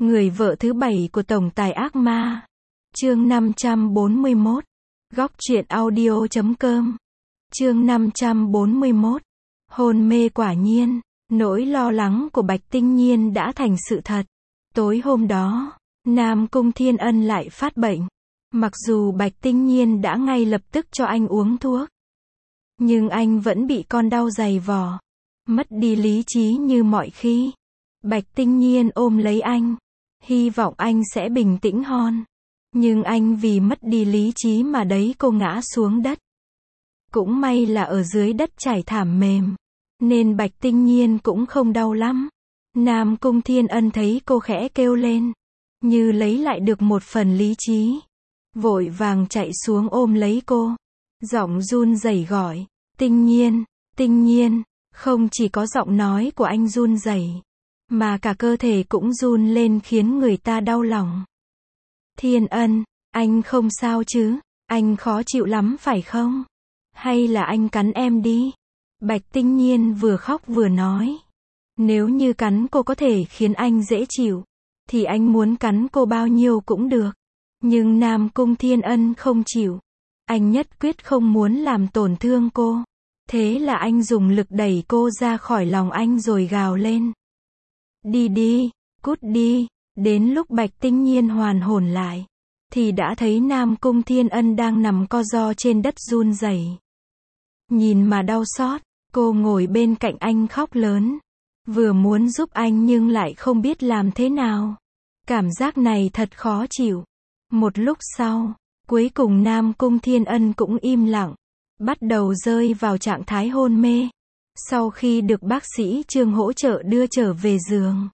Người vợ thứ 7 của tổng tài ác ma. Chương 541. Góc truyện audio.com. Chương 541. Hôn mê quả nhiên. Nỗi lo lắng của Bạch Tinh Nhiên đã thành sự thật. Tối hôm đó, Nam Cung Thiên Ân lại phát bệnh. Mặc dù Bạch Tinh Nhiên đã ngay lập tức cho anh uống thuốc, nhưng anh vẫn bị con đau dày vò, mất đi lý trí như mọi khi. Bạch Tinh Nhiên ôm lấy anh, hy vọng anh sẽ bình tĩnh hơn. Nhưng anh vì mất đi lý trí mà đẩy cô ngã xuống đất. Cũng may là ở dưới đất trải thảm mềm, nên Bạch Tinh Nhiên cũng không đau lắm. Nam Cung Thiên Ân thấy cô khẽ kêu lên, như lấy lại được một phần lý trí, vội vàng chạy xuống ôm lấy cô, giọng run rẩy gọi, Tinh Nhiên, Tinh Nhiên. Không chỉ có giọng nói của anh run rẩy, mà cả cơ thể cũng run lên khiến người ta đau lòng. Thiên Ân, anh không sao chứ? Anh khó chịu lắm phải không? Hay là anh cắn em đi? Bạch Tinh Nhiên vừa khóc vừa nói. Nếu như cắn cô có thể khiến anh dễ chịu, thì anh muốn cắn cô bao nhiêu cũng được. Nhưng Nam Cung Thiên Ân không chịu. Anh nhất quyết không muốn làm tổn thương cô. Thế là anh dùng lực đẩy cô ra khỏi lòng anh rồi gào lên. Đi đi, cút đi. Đến lúc Bạch Tinh Nhiên hoàn hồn lại, thì đã thấy Nam Cung Thiên Ân đang nằm co ro trên đất run rẩy. Nhìn mà đau xót, cô ngồi bên cạnh anh khóc lớn. Vừa muốn giúp anh nhưng lại không biết làm thế nào. Cảm giác này thật khó chịu. Một lúc sau, cuối cùng Nam Cung Thiên Ân cũng im lặng, bắt đầu rơi vào trạng thái hôn mê. Sau khi được bác sĩ Trương hỗ trợ đưa trở về giường,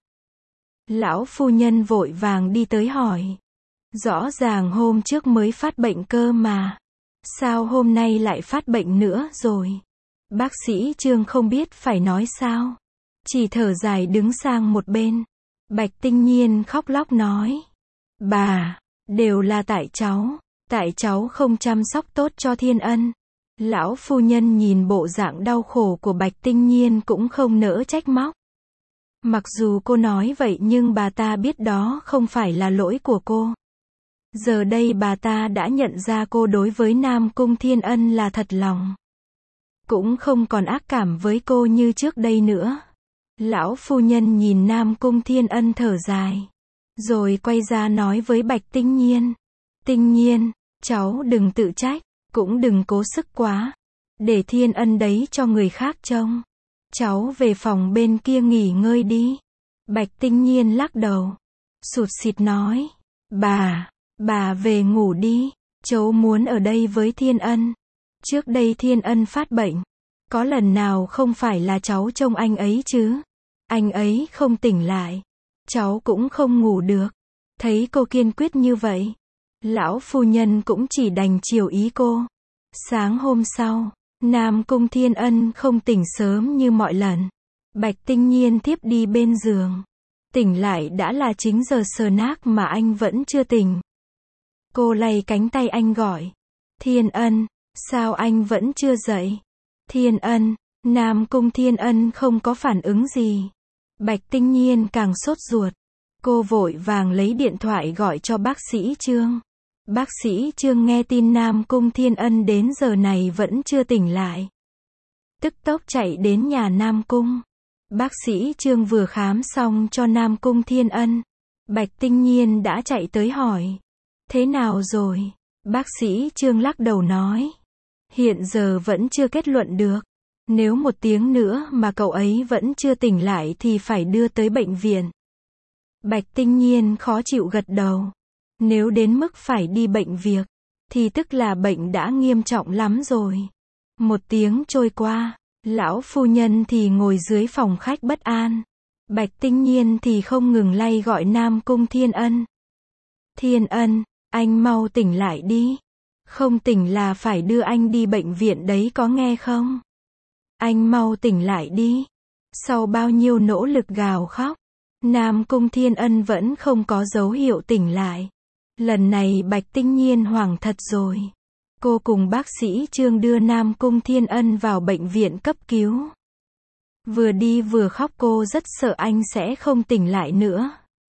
lão phu nhân vội vàng đi tới hỏi. Rõ ràng hôm trước mới phát bệnh cơ mà. Sao hôm nay lại phát bệnh nữa rồi? Bác sĩ Trương không biết phải nói sao. Chỉ thở dài đứng sang một bên. Bạch Tinh Nhiên khóc lóc nói. Bà, đều là tại cháu không chăm sóc tốt cho Thiên Ân. Lão phu nhân nhìn bộ dạng đau khổ của Bạch Tinh Nhiên cũng không nỡ trách móc. Mặc dù cô nói vậy nhưng bà ta biết đó không phải là lỗi của cô. Giờ đây bà ta đã nhận ra cô đối với Nam Cung Thiên Ân là thật lòng, cũng không còn ác cảm với cô như trước đây nữa. Lão phu nhân nhìn Nam Cung Thiên Ân thở dài, rồi quay ra nói với Bạch Tinh Nhiên. Tinh Nhiên, cháu đừng tự trách, cũng đừng cố sức quá. Để Thiên Ân đấy cho người khác trông. Cháu về phòng bên kia nghỉ ngơi đi. Bạch Tinh Nhiên lắc đầu, sụt sịt nói. Bà về ngủ đi. Cháu muốn ở đây với Thiên Ân. Trước đây Thiên Ân phát bệnh, có lần nào không phải là cháu trông anh ấy chứ? Anh ấy không tỉnh lại, cháu cũng không ngủ được. Thấy cô kiên quyết như vậy, lão phu nhân cũng chỉ đành chiều ý cô. Sáng hôm sau, Nam Cung Thiên Ân không tỉnh sớm như mọi lần. Bạch Tinh Nhiên thiếp đi bên giường. Tỉnh lại đã là 9 giờ sờ nác mà anh vẫn chưa tỉnh. Cô lay cánh tay anh gọi. Thiên Ân, sao anh vẫn chưa dậy? Thiên Ân, Nam Cung Thiên Ân không có phản ứng gì. Bạch Tinh Nhiên càng sốt ruột. Cô vội vàng lấy điện thoại gọi cho bác sĩ Trương. Bác sĩ Trương nghe tin Nam Cung Thiên Ân đến giờ này vẫn chưa tỉnh lại, tức tốc chạy đến nhà Nam Cung. Bác sĩ Trương vừa khám xong cho Nam Cung Thiên Ân, Bạch Tinh Nhiên đã chạy tới hỏi. Thế nào rồi? Bác sĩ Trương lắc đầu nói. Hiện giờ vẫn chưa kết luận được. Nếu 1 tiếng nữa mà cậu ấy vẫn chưa tỉnh lại thì phải đưa tới bệnh viện. Bạch Tinh Nhiên khó chịu gật đầu. Nếu đến mức phải đi bệnh viện, thì tức là bệnh đã nghiêm trọng lắm rồi. 1 tiếng trôi qua, lão phu nhân thì ngồi dưới phòng khách bất an. Bạch Tinh Nhiên thì không ngừng lay gọi Nam Cung Thiên Ân. Thiên Ân, anh mau tỉnh lại đi. Không tỉnh là phải đưa anh đi bệnh viện đấy có nghe không? Anh mau tỉnh lại đi. Sau bao nhiêu nỗ lực gào khóc, Nam Cung Thiên Ân vẫn không có dấu hiệu tỉnh lại. Lần này Bạch Tinh Nhiên hoảng thật rồi. Cô cùng bác sĩ Trương đưa Nam Cung Thiên Ân vào bệnh viện cấp cứu. Vừa đi vừa khóc, cô rất sợ anh sẽ không tỉnh lại nữa.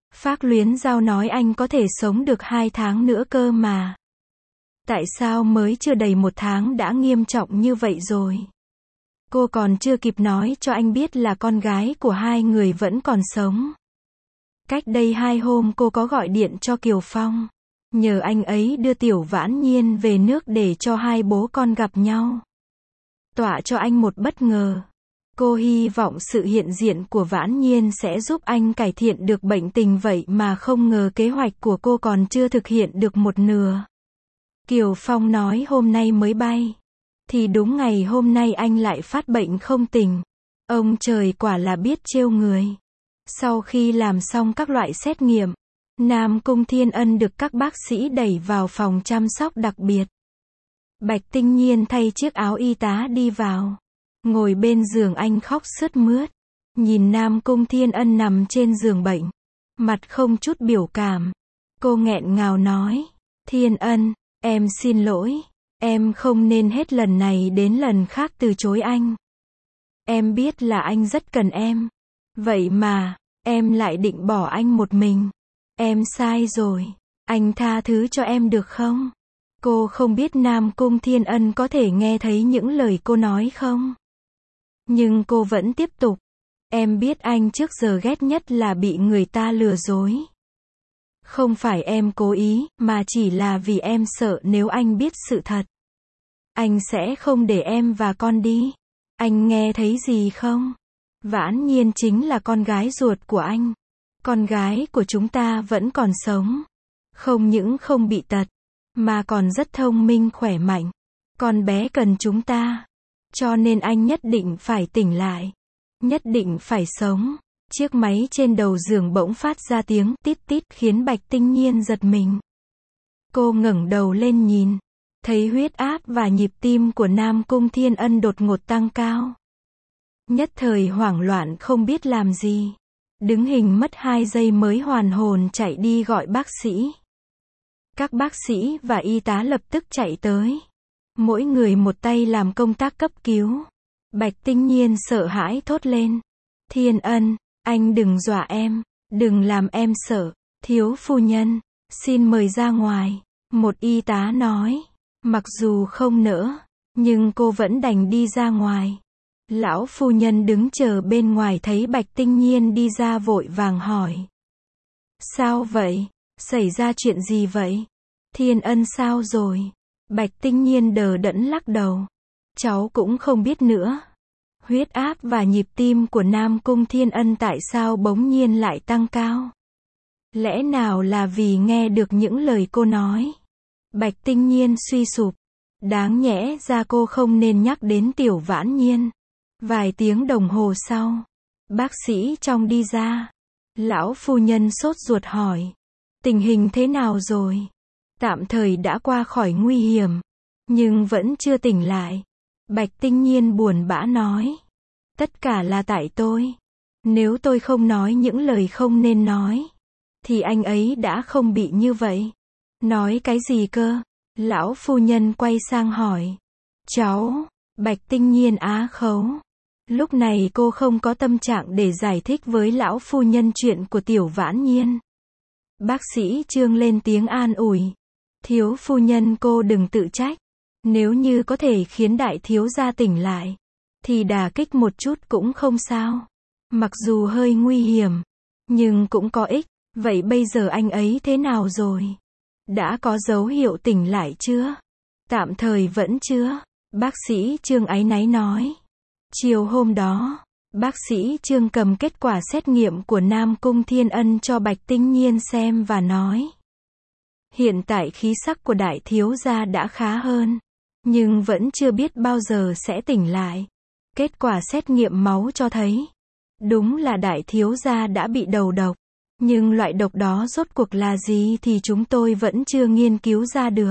Phác Luyến Giao nói anh có thể sống được 2 tháng nữa cơ mà. Tại sao mới chưa đầy 1 tháng đã nghiêm trọng như vậy rồi? Cô còn chưa kịp nói cho anh biết là con gái của hai người vẫn còn sống. Cách đây 2 hôm cô có gọi điện cho Kiều Phong, nhờ anh ấy đưa Tiểu Vãn Nhiên về nước để cho hai bố con gặp nhau. Tọa cho anh một bất ngờ. Cô hy vọng sự hiện diện của Vãn Nhiên sẽ giúp anh cải thiện được bệnh tình, vậy mà không ngờ kế hoạch của cô còn chưa thực hiện được một nửa. Kiều Phong nói hôm nay mới bay. Thì đúng ngày hôm nay anh lại phát bệnh không tỉnh. Ông trời quả là biết trêu người. Sau khi làm xong các loại xét nghiệm, Nam Cung Thiên Ân được các bác sĩ đẩy vào phòng chăm sóc đặc biệt. Bạch Tinh Nhiên thay chiếc áo y tá đi vào. Ngồi bên giường anh khóc sướt mướt. Nhìn Nam Cung Thiên Ân nằm trên giường bệnh. Mặt không chút biểu cảm. Cô nghẹn ngào nói. Thiên Ân, em xin lỗi. Em không nên hết lần này đến lần khác từ chối anh. Em biết là anh rất cần em. Vậy mà, em lại định bỏ anh một mình. Em sai rồi. Anh tha thứ cho em được không? Cô không biết Nam Cung Thiên Ân có thể nghe thấy những lời cô nói không? Nhưng cô vẫn tiếp tục. Em biết anh trước giờ ghét nhất là bị người ta lừa dối. Không phải em cố ý, mà chỉ là vì em sợ nếu anh biết sự thật. Anh sẽ không để em và con đi. Anh nghe thấy gì không? Vãn Nhiên chính là con gái ruột của anh. Con gái của chúng ta vẫn còn sống. Không những không bị tật, mà còn rất thông minh khỏe mạnh. Con bé cần chúng ta. Cho nên anh nhất định phải tỉnh lại. Nhất định phải sống. Chiếc máy trên đầu giường bỗng phát ra tiếng tít tít khiến Bạch Tinh Nhiên giật mình. Cô ngẩng đầu lên nhìn. Thấy huyết áp và nhịp tim của Nam Cung Thiên Ân đột ngột tăng cao. Nhất thời hoảng loạn không biết làm gì. Đứng hình mất 2 giây mới hoàn hồn chạy đi gọi bác sĩ. Các bác sĩ và y tá lập tức chạy tới. Mỗi người một tay làm công tác cấp cứu. Bạch Tinh Nhiên sợ hãi thốt lên. Thiên Ân, anh đừng dọa em. Đừng làm em sợ. Thiếu phu nhân, xin mời ra ngoài. Một y tá nói. Mặc dù không nỡ, nhưng cô vẫn đành đi ra ngoài. Lão phu nhân đứng chờ bên ngoài thấy Bạch Tinh Nhiên đi ra vội vàng hỏi. Sao vậy? Xảy ra chuyện gì vậy? Thiên Ân sao rồi? Bạch Tinh Nhiên đờ đẫn lắc đầu. Cháu cũng không biết nữa. Huyết áp và nhịp tim của Nam Cung Thiên Ân tại sao bỗng nhiên lại tăng cao? Lẽ nào là vì nghe được những lời cô nói? Bạch Tinh Nhiên suy sụp. Đáng nhẽ ra cô không nên nhắc đến Tiểu Vãn Nhiên. Vài tiếng đồng hồ sau, bác sĩ trong đi ra. Lão phu nhân sốt ruột hỏi. Tình hình thế nào rồi? Tạm thời đã qua khỏi nguy hiểm, nhưng vẫn chưa tỉnh lại. Bạch Tinh Nhiên buồn bã nói. Tất cả là tại tôi. Nếu tôi không nói những lời không nên nói, thì anh ấy đã không bị như vậy. Nói cái gì cơ? Lão phu nhân quay sang hỏi. Cháu, Bạch Tinh Nhiên á khấu. Lúc này cô không có tâm trạng để giải thích với lão phu nhân chuyện của Tiểu Vãn Nhiên. Bác sĩ Trương lên tiếng an ủi. Thiếu phu nhân cô đừng tự trách. Nếu như có thể khiến đại thiếu gia tỉnh lại, thì đả kích một chút cũng không sao. Mặc dù hơi nguy hiểm, nhưng cũng có ích. Vậy bây giờ anh ấy thế nào rồi? Đã có dấu hiệu tỉnh lại chưa? Tạm thời vẫn chưa. Bác sĩ Trương áy náy nói. Chiều hôm đó, bác sĩ Trương cầm kết quả xét nghiệm của Nam Cung Thiên Ân cho Bạch Tinh Nhiên xem và nói. Hiện tại khí sắc của đại thiếu gia đã khá hơn, nhưng vẫn chưa biết bao giờ sẽ tỉnh lại. Kết quả xét nghiệm máu cho thấy, đúng là đại thiếu gia đã bị đầu độc. Nhưng loại độc đó rốt cuộc là gì thì chúng tôi vẫn chưa nghiên cứu ra được.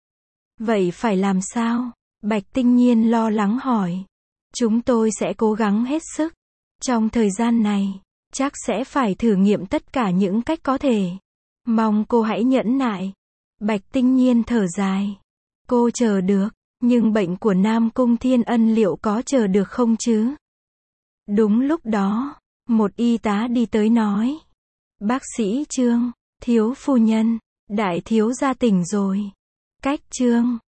Vậy phải làm sao? Bạch Tinh Nhiên lo lắng hỏi. Chúng tôi sẽ cố gắng hết sức. Trong thời gian này, chắc sẽ phải thử nghiệm tất cả những cách có thể. Mong cô hãy nhẫn nại. Bạch Tinh Nhiên thở dài. Cô chờ được, nhưng bệnh của Nam Cung Thiên Ân liệu có chờ được không chứ? Đúng lúc đó, một y tá đi tới nói. Bác sĩ Trương, thiếu phu nhân, đại thiếu gia tỉnh rồi. Cách Trương.